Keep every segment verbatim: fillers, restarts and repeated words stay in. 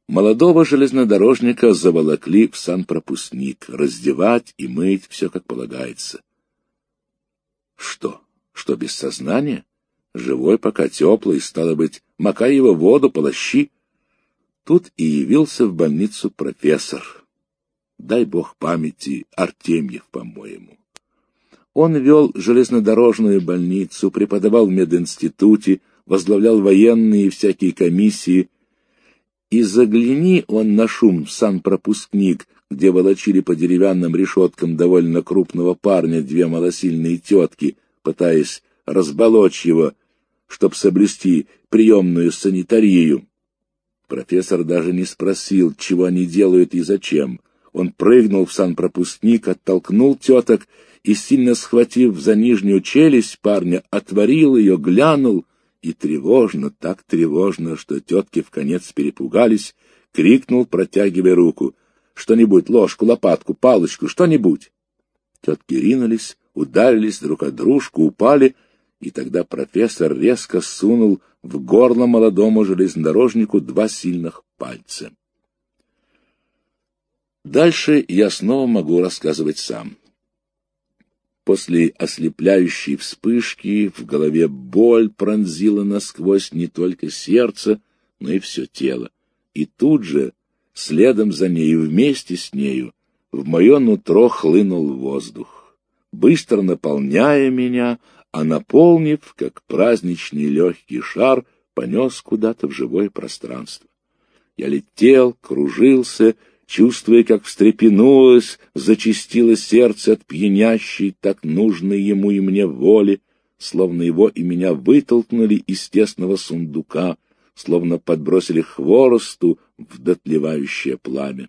Молодого железнодорожника заволокли в санпропускник, раздевать и мыть, все как полагается. Что? Что, без сознания? Живой пока теплый, стало быть, макай его в воду, полощи. Тут и явился в больницу профессор. Дай бог памяти, Артемьев, по-моему. Он вел железнодорожную больницу, преподавал в мединституте, возглавлял военные и всякие комиссии. И загляни он на шум в санпропускник, где волочили по деревянным решеткам довольно крупного парня две малосильные тетки, пытаясь разболочь его, чтоб соблюсти приемную санитарию. Профессор даже не спросил, чего они делают и зачем. Он прыгнул в санпропускник, оттолкнул теток и, сильно схватив за нижнюю челюсть парня, отворил ее, глянул, и тревожно, так тревожно, что тетки вконец перепугались, крикнул, протягивая руку: «Что-нибудь, ложку, лопатку, палочку, что-нибудь!» Тетки ринулись, ударились друг от дружку, упали, и тогда профессор резко сунул в горло молодому железнодорожнику два сильных пальца. Дальше я снова могу рассказывать сам. После ослепляющей вспышки в голове боль пронзила насквозь не только сердце, но и все тело. И тут же, следом за нею, вместе с нею, в мое нутро хлынул воздух, быстро наполняя меня, а наполнив, как праздничный легкий шар, понес куда-то в живое пространство. Я летел, кружился, чувствуя, как встрепенулось, зачастило сердце от пьянящей, так нужной ему и мне воли, словно его и меня вытолкнули из тесного сундука, словно подбросили хворосту в дотлевающее пламя.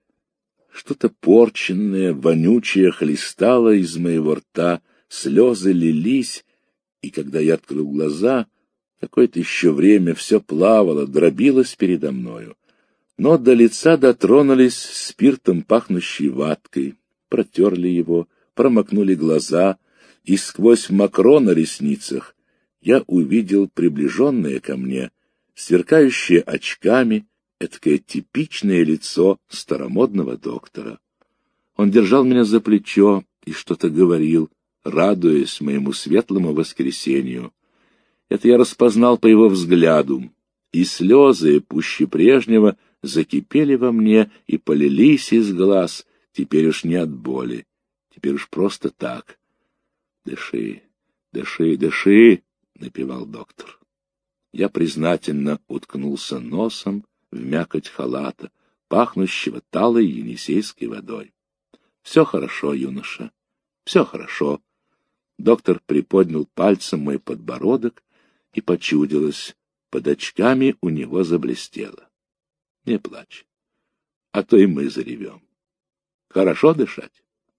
Что-то порченное, вонючее хлестало из моего рта, слезы лились, и когда я открыл глаза, какое-то еще время все плавало, дробилось передо мною. Но до лица дотронулись спиртом пахнущей ваткой, протерли его, промокнули глаза, и сквозь мокро на ресницах я увидел приближенное ко мне, сверкающее очками, эткое типичное лицо старомодного доктора. Он держал меня за плечо и что-то говорил, радуясь моему светлому воскресению. Это я распознал по его взгляду, и слезы, пуще прежнего, закипели во мне и полились из глаз, теперь уж не от боли, теперь уж просто так. «Дыши, дыши, дыши», — напевал доктор. Я признательно уткнулся носом в мякоть халата, пахнущего талой енисейской водой. «Все хорошо, юноша, все хорошо». Доктор приподнял пальцем мой подбородок, и почудилось, под очками у него заблестело. «Не плачь, а то и мы заревем. Хорошо дышать?»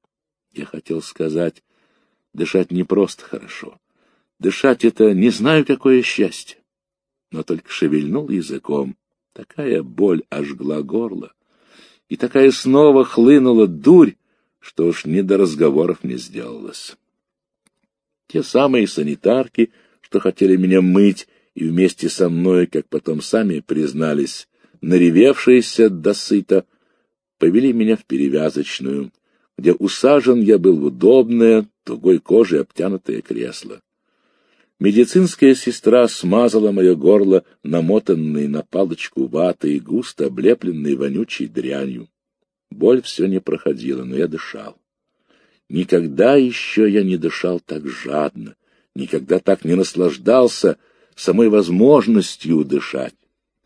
Я хотел сказать, дышать не просто хорошо. Дышать — это не знаю какое счастье. Но только шевельнул языком, такая боль ожгла горло, и такая снова хлынула дурь, что уж не до разговоров не сделалось. Те самые санитарки, что хотели меня мыть, и вместе со мной, как потом сами признались, наревевшиеся досыта, повели меня в перевязочную, где усажен я был в удобное, тугой кожей обтянутое кресло. Медицинская сестра смазала мое горло, намотанной на палочку ватой и густо облепленной вонючей дрянью. Боль все не проходила, но я дышал. Никогда еще я не дышал так жадно, никогда так не наслаждался самой возможностью дышать.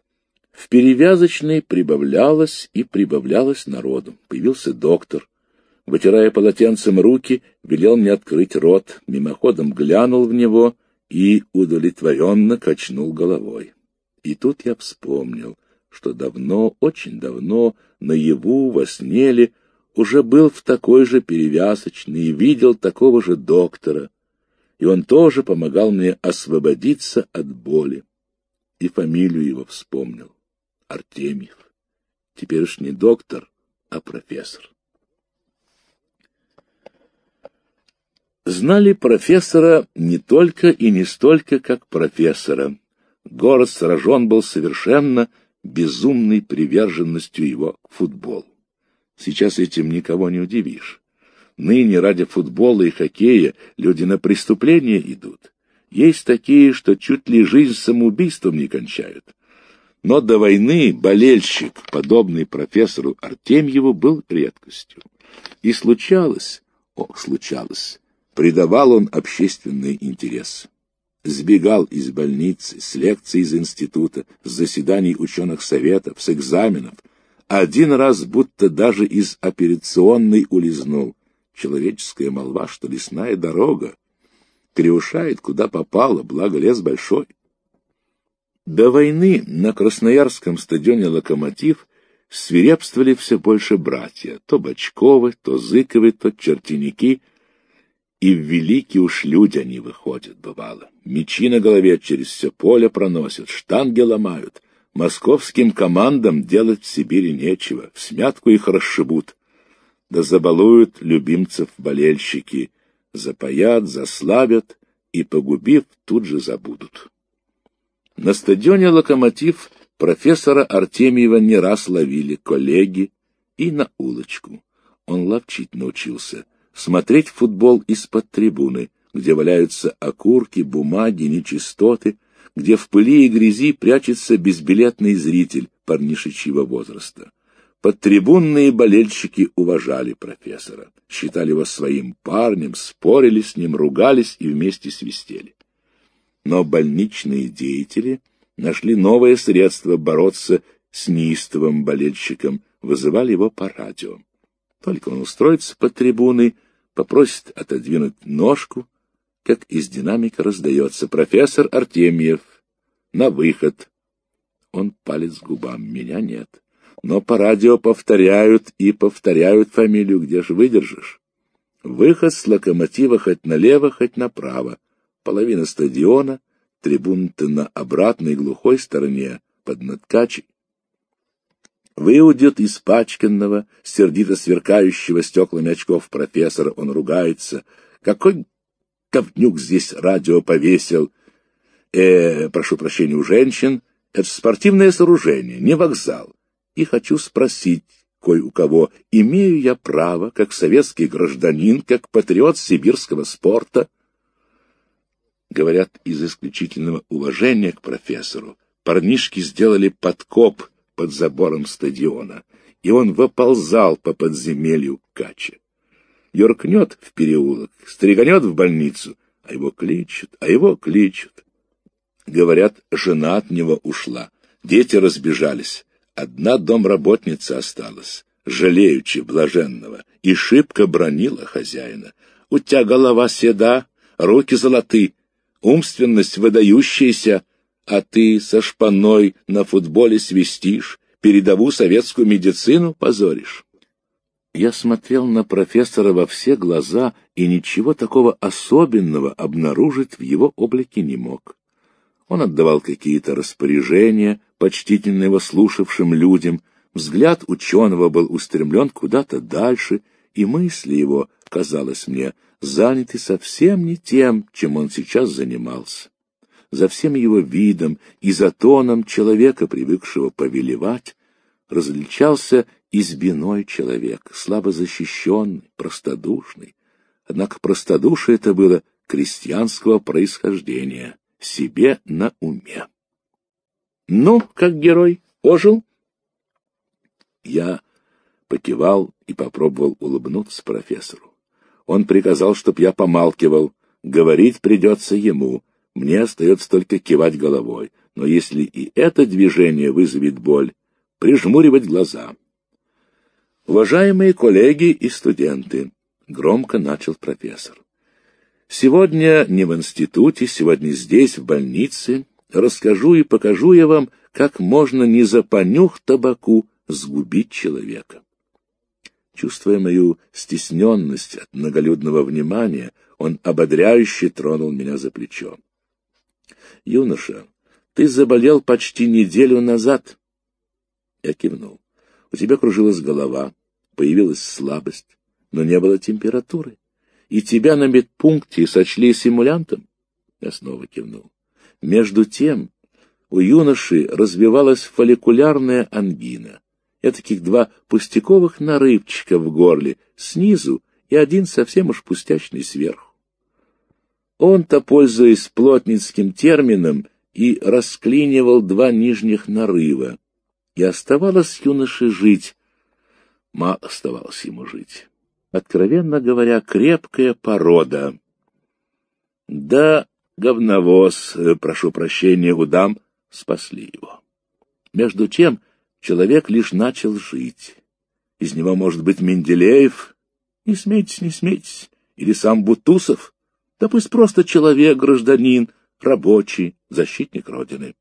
В перевязочной прибавлялось и прибавлялось народу. Появился доктор. Вытирая полотенцем руки, велел мне открыть рот, мимоходом глянул в него и удовлетворенно качнул головой. И тут я вспомнил, что давно, очень давно, наяву, во сне ли, уже был в такой же перевязочной и видел такого же доктора, и он тоже помогал мне освободиться от боли. И фамилию его вспомнил — Артемьев. Теперь уж не доктор, а профессор. Знали профессора не только и не столько, как профессора. Город сражен был совершенно, безумной приверженностью его к футболу. Сейчас этим никого не удивишь. Ныне ради футбола и хоккея люди на преступления идут. Есть такие, что чуть ли жизнь самоубийством не кончают. Но до войны болельщик, подобный профессору Артемьеву, был редкостью. И случалось, ох, случалось, придавал он общественный интерес. Сбегал из больницы, с лекций из института, с заседаний ученых советов, с экзаменов. Один раз будто даже из операционной улизнул. Человеческая молва, что лесная дорога кривушает, куда попало, благо лес большой. До войны на Красноярском стадионе «Локомотив» свирепствовали все больше братья, то Бочковы, то Зыковы, то Чертеники, и в великие уж люди они выходят, бывало. Мечи на голове через все поле проносят, штанги ломают. Московским командам делать в Сибири нечего, в смятку их расшибут. Да забалуют любимцев болельщики, запоят, заслабят и, погубив, тут же забудут. На стадионе «Локомотив» профессора Артемьева не раз ловили коллеги и на улочку. Он ловчить научился, смотреть футбол из-под трибуны, где валяются окурки, бумаги, нечистоты, где в пыли и грязи прячется безбилетный зритель парнишечьего возраста. Подтрибунные болельщики уважали профессора, считали его своим парнем, спорили с ним, ругались и вместе свистели. Но больничные деятели нашли новое средство бороться с неистовым болельщиком, вызывали его по радио. Только он устроится под трибуной, попросит отодвинуть ножку, как из динамика раздается: «Профессор Артемьев, на выход». Он палец к губам, меня нет. Но по радио повторяют и повторяют фамилию, где же выдержишь. Выход с «Локомотива» хоть налево, хоть направо. Половина стадиона, трибуны-то на обратной глухой стороне, под Надкачей. Выудит испачканного, сердито сверкающего стеклами очков профессора, он ругается. Какой говнюк здесь радио повесил? Э, прошу прощения у женщин, это спортивное сооружение, не вокзал. И хочу спросить кое у кого, имею я право, как советский гражданин, как патриот сибирского спорта? Говорят, из исключительного уважения к профессору парнишки сделали подкоп под забором стадиона, и он выползал по подземелью к Каче. Юркнет в переулок, стреганет в больницу, а его кличут, а его кличут. Говорят, жена от него ушла, дети разбежались, одна домработница осталась, жалеючи блаженного, и шибко бронила хозяина. У тебя голова седа, руки золоты, умственность выдающаяся, а ты со шпаной на футболе свистишь, передовую советскую медицину позоришь. Я смотрел на профессора во все глаза и ничего такого особенного обнаружить в его облике не мог. Он отдавал какие-то распоряжения почтительно его слушавшим людям, взгляд ученого был устремлен куда-то дальше, и мысли его, казалось мне, заняты совсем не тем, чем он сейчас занимался. За всем его видом и за тоном человека, привыкшего повелевать, различался избиной человек, слабо защищенный, простодушный. Однако простодушие это было крестьянского происхождения, себе на уме. «Ну, как герой, ожил?» Я покивал и попробовал улыбнуться профессору. Он приказал, чтоб я помалкивал, говорить придется ему, мне остается только кивать головой, но если и это движение вызовет боль, прижмуривать глаза. «Уважаемые коллеги и студенты», — громко начал профессор, — «сегодня не в институте, сегодня здесь, в больнице, расскажу и покажу я вам, как можно не за понюх табаку сгубить человека». Чувствуя мою стесненность от многолюдного внимания, он ободряюще тронул меня за плечо. «Юноша, ты заболел почти неделю назад». Я кивнул. «У тебя кружилась голова, появилась слабость, но не было температуры. И тебя на медпункте сочли симулянтом?» Я снова кивнул. «Между тем, у юноши развивалась фолликулярная ангина. Этаких два пустяковых нарывчика в горле снизу и один совсем уж пустячный сверху. Он-то, пользуясь плотницким термином, и расклинивал два нижних нарыва, и оставалось юноше жить. Мало оставалось ему жить. Откровенно говоря, крепкая порода. Да, говновоз, прошу прощения у дам, спасли его. Между тем человек лишь начал жить. Из него может быть Менделеев, не смейтесь, не смейтесь, или сам Бутусов, да пусть просто человек, гражданин, рабочий, защитник Родины.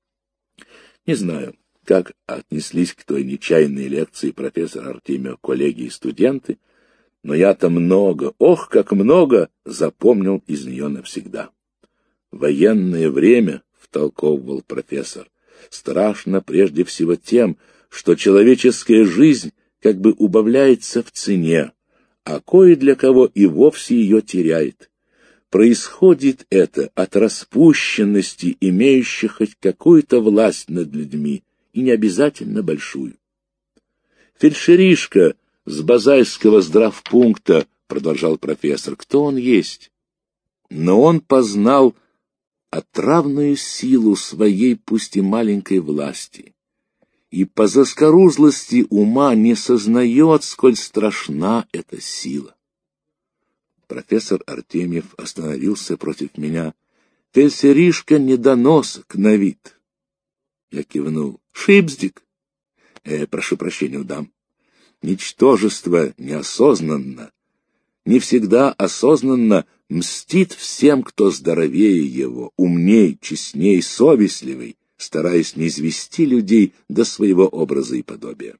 Не знаю, как отнеслись к той нечаянной лекции профессора Артемия коллеги и студенты, но я-то много, ох, как много запомнил из нее навсегда. Военное время, втолковывал профессор, страшно прежде всего тем, что человеческая жизнь как бы убавляется в цене, а кое для кого и вовсе ее теряет. Происходит это от распущенности, имеющих хоть какую-то власть над людьми, и не обязательно большую. Фельдшеришка с базальского здравпункта, продолжал профессор, кто он есть? Но он познал отравную силу своей, пусть и маленькой власти, и по заскорузлости ума не сознает, сколь страшна эта сила. Профессор Артемьев остановился против меня. Фельдшеришка недоносок на вид. Я кивнул. Шипздик. Э, прошу прощения, удам. Ничтожество неосознанно, не всегда осознанно мстит всем, кто здоровее его, умней, честней, совестливей, стараясь не извести людей до своего образа и подобия.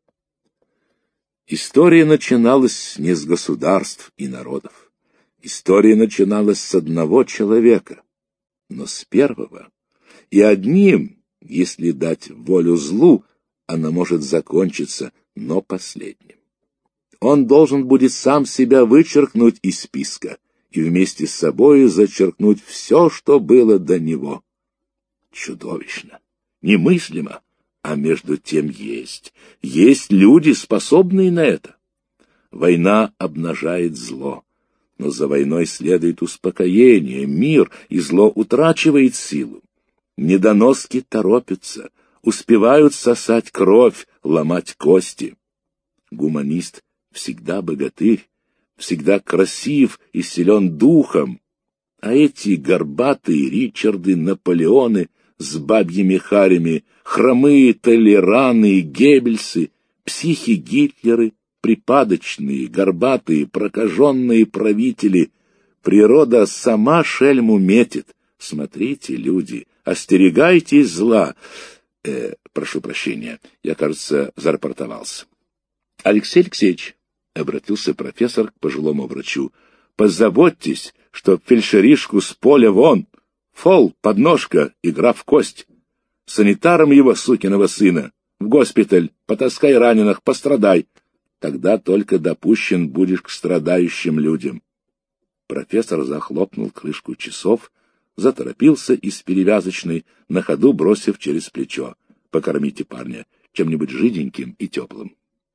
История начиналась не с государств и народов. История начиналась с одного человека, но с первого. И одним, если дать волю злу, она может закончиться, но последним. Он должен будет сам себя вычеркнуть из списка и вместе с собой зачеркнуть все, что было до него. Чудовищно, немыслимо, а между тем есть. Есть люди, способные на это. Война обнажает зло. Но за войной следует успокоение, мир, и зло утрачивает силу. Недоноски торопятся, успевают сосать кровь, ломать кости. Гуманист всегда богатырь, всегда красив и силен духом, а эти горбатые Ричарды, Наполеоны с бабьими харями, хромые Толераны и Геббельсы, психи Гитлеры, припадочные, горбатые, прокаженные правители. Природа сама шельму метит. Смотрите, люди, остерегайтесь зла. Э, прошу прощения, я, кажется, зарапортовался. Алексей Алексеевич, — обратился профессор к пожилому врачу, — позаботьтесь, чтоб фельдшеришку с поля вон, фол, подножка, игра в кость. Санитаром его, сукиного сына, в госпиталь, потаскай раненых, пострадай. Тогда только допущен будешь к страдающим людям. Профессор захлопнул крышку часов, заторопился из перевязочной, на ходу бросив через плечо. Покормите парня чем-нибудь жиденьким и теплым.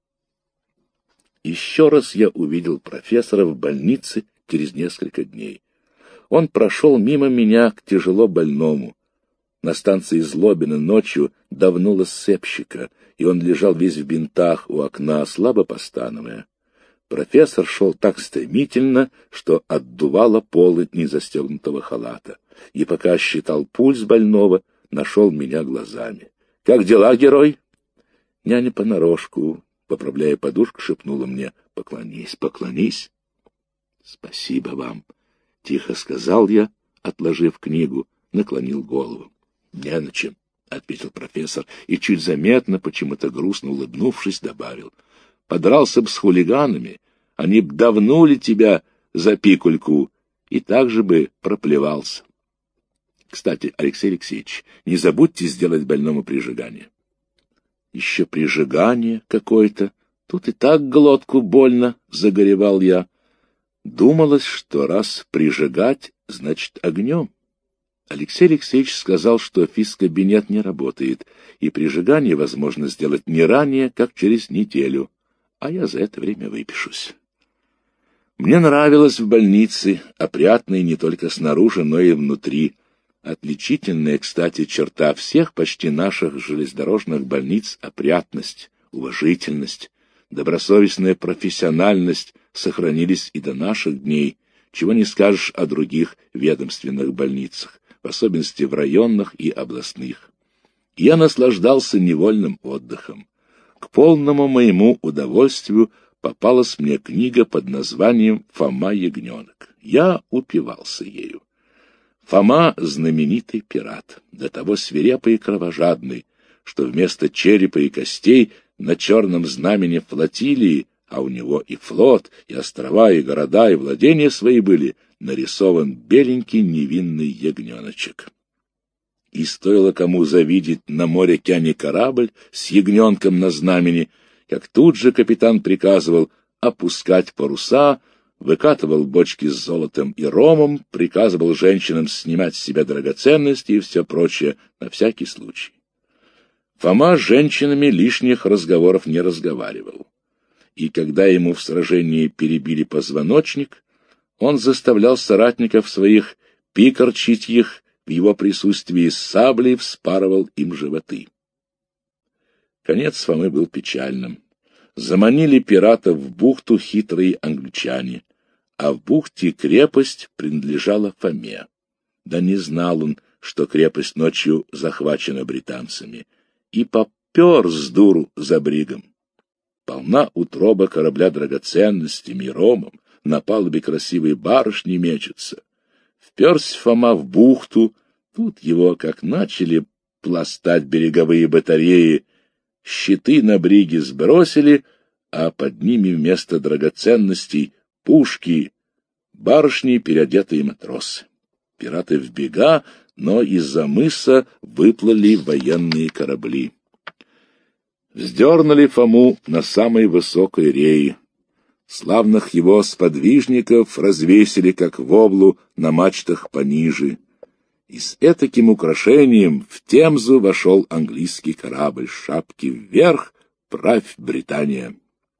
Еще раз я увидел профессора в больнице через несколько дней. Он прошел мимо меня к тяжело больному. На станции Злобина ночью давнуло сцепщика, и он лежал весь в бинтах у окна, слабо постановая. Профессор шел так стремительно, что отдувало полы незастегнутого халата, и пока считал пульс больного, нашел меня глазами. — Как дела, герой? Няня понарошку, поправляя подушку, шепнула мне: — Поклонись, поклонись. — Спасибо вам, — тихо сказал я, отложив книгу, наклонил голову. — Не на чем, — ответил профессор, и чуть заметно, почему-то грустно улыбнувшись, добавил: — Подрался б с хулиганами, они б давнули тебя за пикульку, и так же бы проплевался. Кстати, Алексей Алексеевич, не забудьте сделать больному прижигание. Еще прижигание какое-то, тут и так глотку больно, — загоревал я. Думалось, что раз прижигать, значит огнем. Алексей Алексеевич сказал, что физкабинет не работает, и прижигание возможно сделать не ранее, как через неделю, а я за это время выпишусь. Мне нравилось в больнице, опрятной не только снаружи, но и внутри. Отличительная, кстати, черта всех почти наших железнодорожных больниц — опрятность, уважительность, добросовестная профессиональность сохранились и до наших дней, чего не скажешь о других ведомственных больницах, в особенности в районных и областных. Я наслаждался невольным отдыхом. К полному моему удовольствию попалась мне книга под названием «Фома Ягненок». Я упивался ею. Фома — знаменитый пират, до того свирепый и кровожадный, что вместо черепа и костей на черном знамени флотилии, а у него и флот, и острова, и города, и владения свои были, нарисован беленький невинный ягненочек. И стоило кому завидеть на море-океане корабль с ягненком на знамени, как тут же капитан приказывал опускать паруса, выкатывал бочки с золотом и ромом, приказывал женщинам снимать с себя драгоценности и все прочее на всякий случай. Фома с женщинами лишних разговоров не разговаривал. И когда ему в сражении перебили позвоночник, он заставлял соратников своих пикорчить их в его присутствии с саблей, вспарывал им животы. Конец Фомы был печальным. Заманили пиратов в бухту хитрые англичане, а в бухте крепость принадлежала Фоме. Да не знал он, что крепость ночью захвачена британцами, и попер с дуру за бригом. Полна утроба корабля драгоценностями и ромом, на палубе красивые барышни мечутся. Вперся Фома в бухту, тут его, как начали пластать береговые батареи, щиты на бриге сбросили, а под ними вместо драгоценностей пушки, барышни, переодетые матросы. Пираты в бега, но из-за мыса выплыли военные корабли. Вздернули Фому на самой высокой рее. Славных его сподвижников развесили, как воблу, на мачтах пониже. И с этаким украшением в Темзу вошел английский корабль, шапки вверх, правь Британия.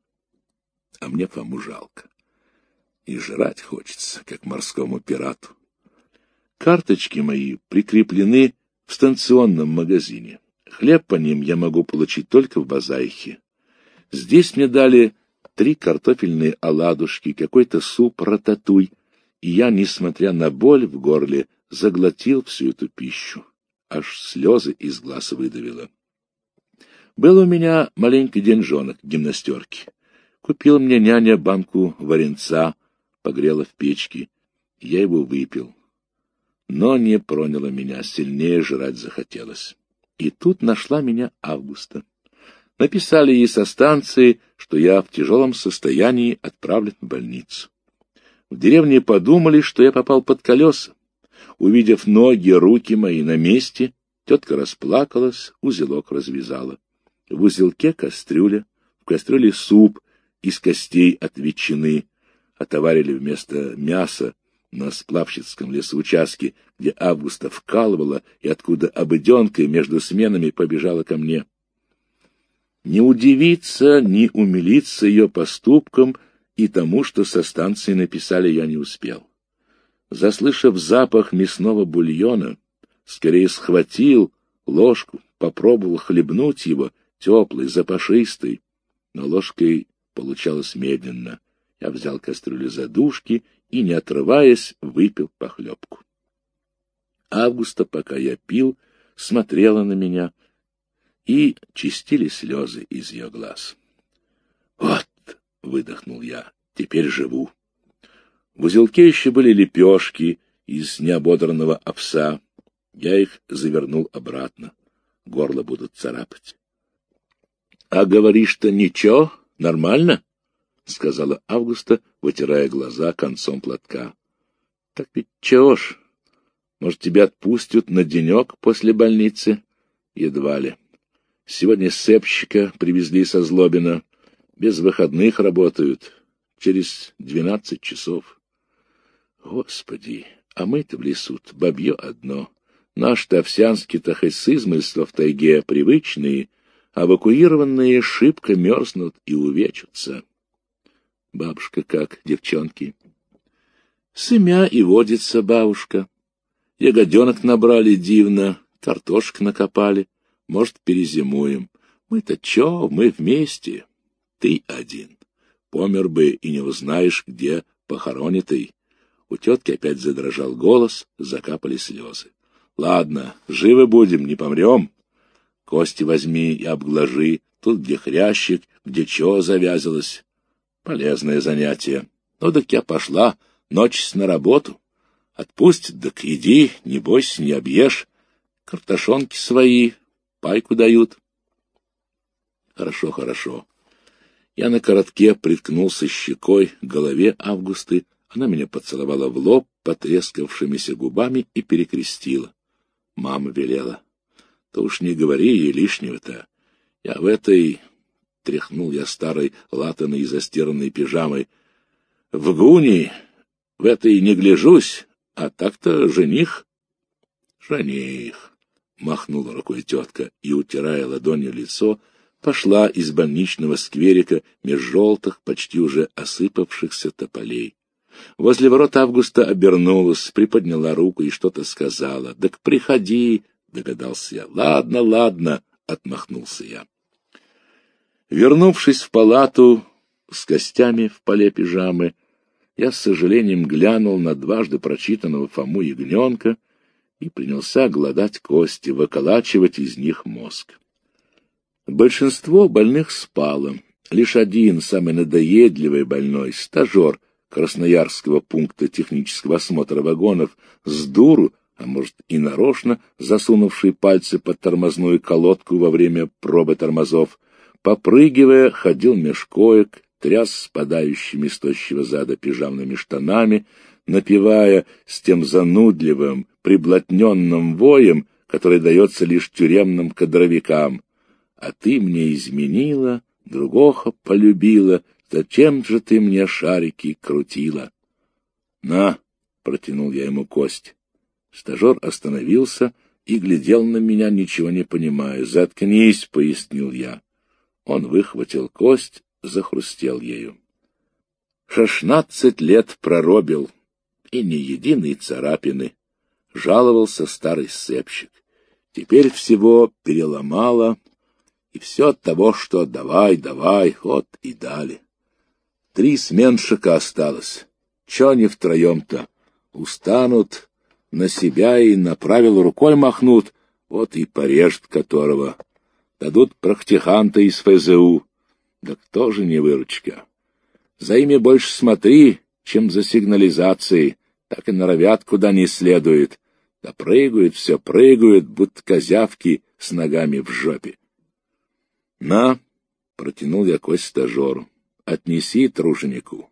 А мне Фому жалко. И жрать хочется, как морскому пирату. Карточки мои прикреплены в станционном магазине. Хлеб по ним я могу получить только в Базайхе. Здесь мне дали три картофельные оладушки, какой-то суп рататуй, и я, несмотря на боль в горле, заглотил всю эту пищу. Аж слезы из глаз выдавило. Был у меня маленький деньжонок гимнастерки. Купил мне няня банку варенца, погрела в печке. Я его выпил. Но не проняло меня, сильнее жрать захотелось. И тут нашла меня Августа. Написали ей со станции, что я в тяжелом состоянии отправлен в больницу. В деревне подумали, что я попал под колеса. Увидев ноги, руки мои на месте, тетка расплакалась, узелок развязала. В узелке кастрюля, в кастрюле суп из костей от ветчины. Отоварили вместо мяса на сплавщицком лесоучастке, где Августа вкалывала и откуда обыденкой между сменами побежала ко мне. Не удивиться, не умилиться ее поступком и тому, что со станции написали, я не успел. Заслышав запах мясного бульона, скорее схватил ложку, попробовал хлебнуть его, теплый, запашистый, но ложкой получалось медленно. Я взял кастрюлю за дужки и, не отрываясь, выпил похлебку. Августа, пока я пил, смотрела на меня, и чистили слезы из ее глаз. «Вот!» — выдохнул я. «Теперь живу». В узелке еще были лепешки из неободранного овса. Я их завернул обратно. Горло будут царапать. — А говоришь-то ничего, нормально? — сказала Августа, вытирая глаза концом платка. — Так ведь чего ж? Может, тебя отпустят на денек после больницы? Едва ли. Сегодня сэпщика привезли со Злобина. Без выходных работают. Через двенадцать часов. Господи, а мы-то в лесу бабье одно. Наш-то овсянский-то хоть с измольства в тайге привычные, эвакуированные шибко мерзнут и увечатся. Бабушка как, девчонки? Сымя и водится, бабушка. Ягоденок набрали дивно, картошек накопали. Может, перезимуем. Мы-то чё, мы вместе. Ты один. Помер бы и не узнаешь, где похоронитый. У тетки опять задрожал голос, закапали слезы. Ладно, живы будем, не помрем. Кости возьми и обглажи, тут где хрящик, где чё завязалось. Полезное занятие. Ну, так я пошла, ночь на работу. Отпустит, так иди, не бойся, не объешь. Картошонки свои, пайку дают. Хорошо, хорошо. Я на коротке приткнулся щекой к голове Августы. Она меня поцеловала в лоб потрескавшимися губами и перекрестила. Мама велела. То уж не говори ей лишнего-то. Я в этой... Тряхнул я старой латаной и застиранной пижамой. В гуни в этой не гляжусь, а так-то жених. Жених, махнула рукой тетка и, утирая ладонью лицо, пошла из больничного скверика меж желтых, почти уже осыпавшихся тополей. Возле ворот Августа обернулась, приподняла руку и что-то сказала. — Так приходи, — догадался я. — Ладно, ладно, — отмахнулся я. Вернувшись в палату с костями в поле пижамы, я с сожалением глянул на дважды прочитанного Фому ягненка и принялся глодать кости, выколачивать из них мозг. Большинство больных спало. Лишь один, самый надоедливый больной, стажер Красноярского пункта технического осмотра вагонов, с дуру, а может и нарочно, засунувший пальцы под тормозную колодку во время пробы тормозов, попрыгивая, ходил меж коек, тряс спадающими с тощего зада пижамными штанами, напевая с тем занудливым, приблотненным воем, который дается лишь тюремным кадровикам. А ты мне изменила, другого полюбила, зачем же ты мне шарики крутила? — На, — протянул я ему кость. Стажер остановился и глядел на меня, ничего не понимая. — Заткнись, — пояснил я. Он выхватил кость, захрустел ею. Шестнадцать лет проробил, и ни единой царапины. Жаловался старый сцепщик. Теперь всего переломало, и все от того, что давай, давай, вот и дали. Три сменщика осталось. Че не втроем-то? Устанут, на себя и на правило рукой махнут, вот и порежет которого. Дадут практиканта из эф зэ у. Да кто же не выручка? За ими больше смотри, чем за сигнализацией. Так и норовят куда не следует. Да прыгают, все прыгают, будто козявки с ногами в жопе. — На, — протянул я кость стажеру, — отнеси труженику.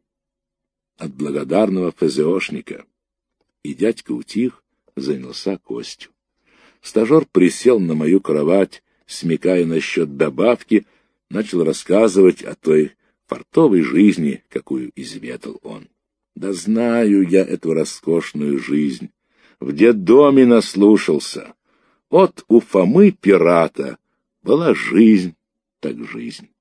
От благодарного эф зэ ошника. И дядька утих, занялся костью. Стажер присел на мою кровать, смекая насчет добавки, начал рассказывать о той фартовой жизни, какую изведал он. Да знаю я эту роскошную жизнь. В детдоме наслушался. Вот у Фомы пирата была жизнь, так жизнь.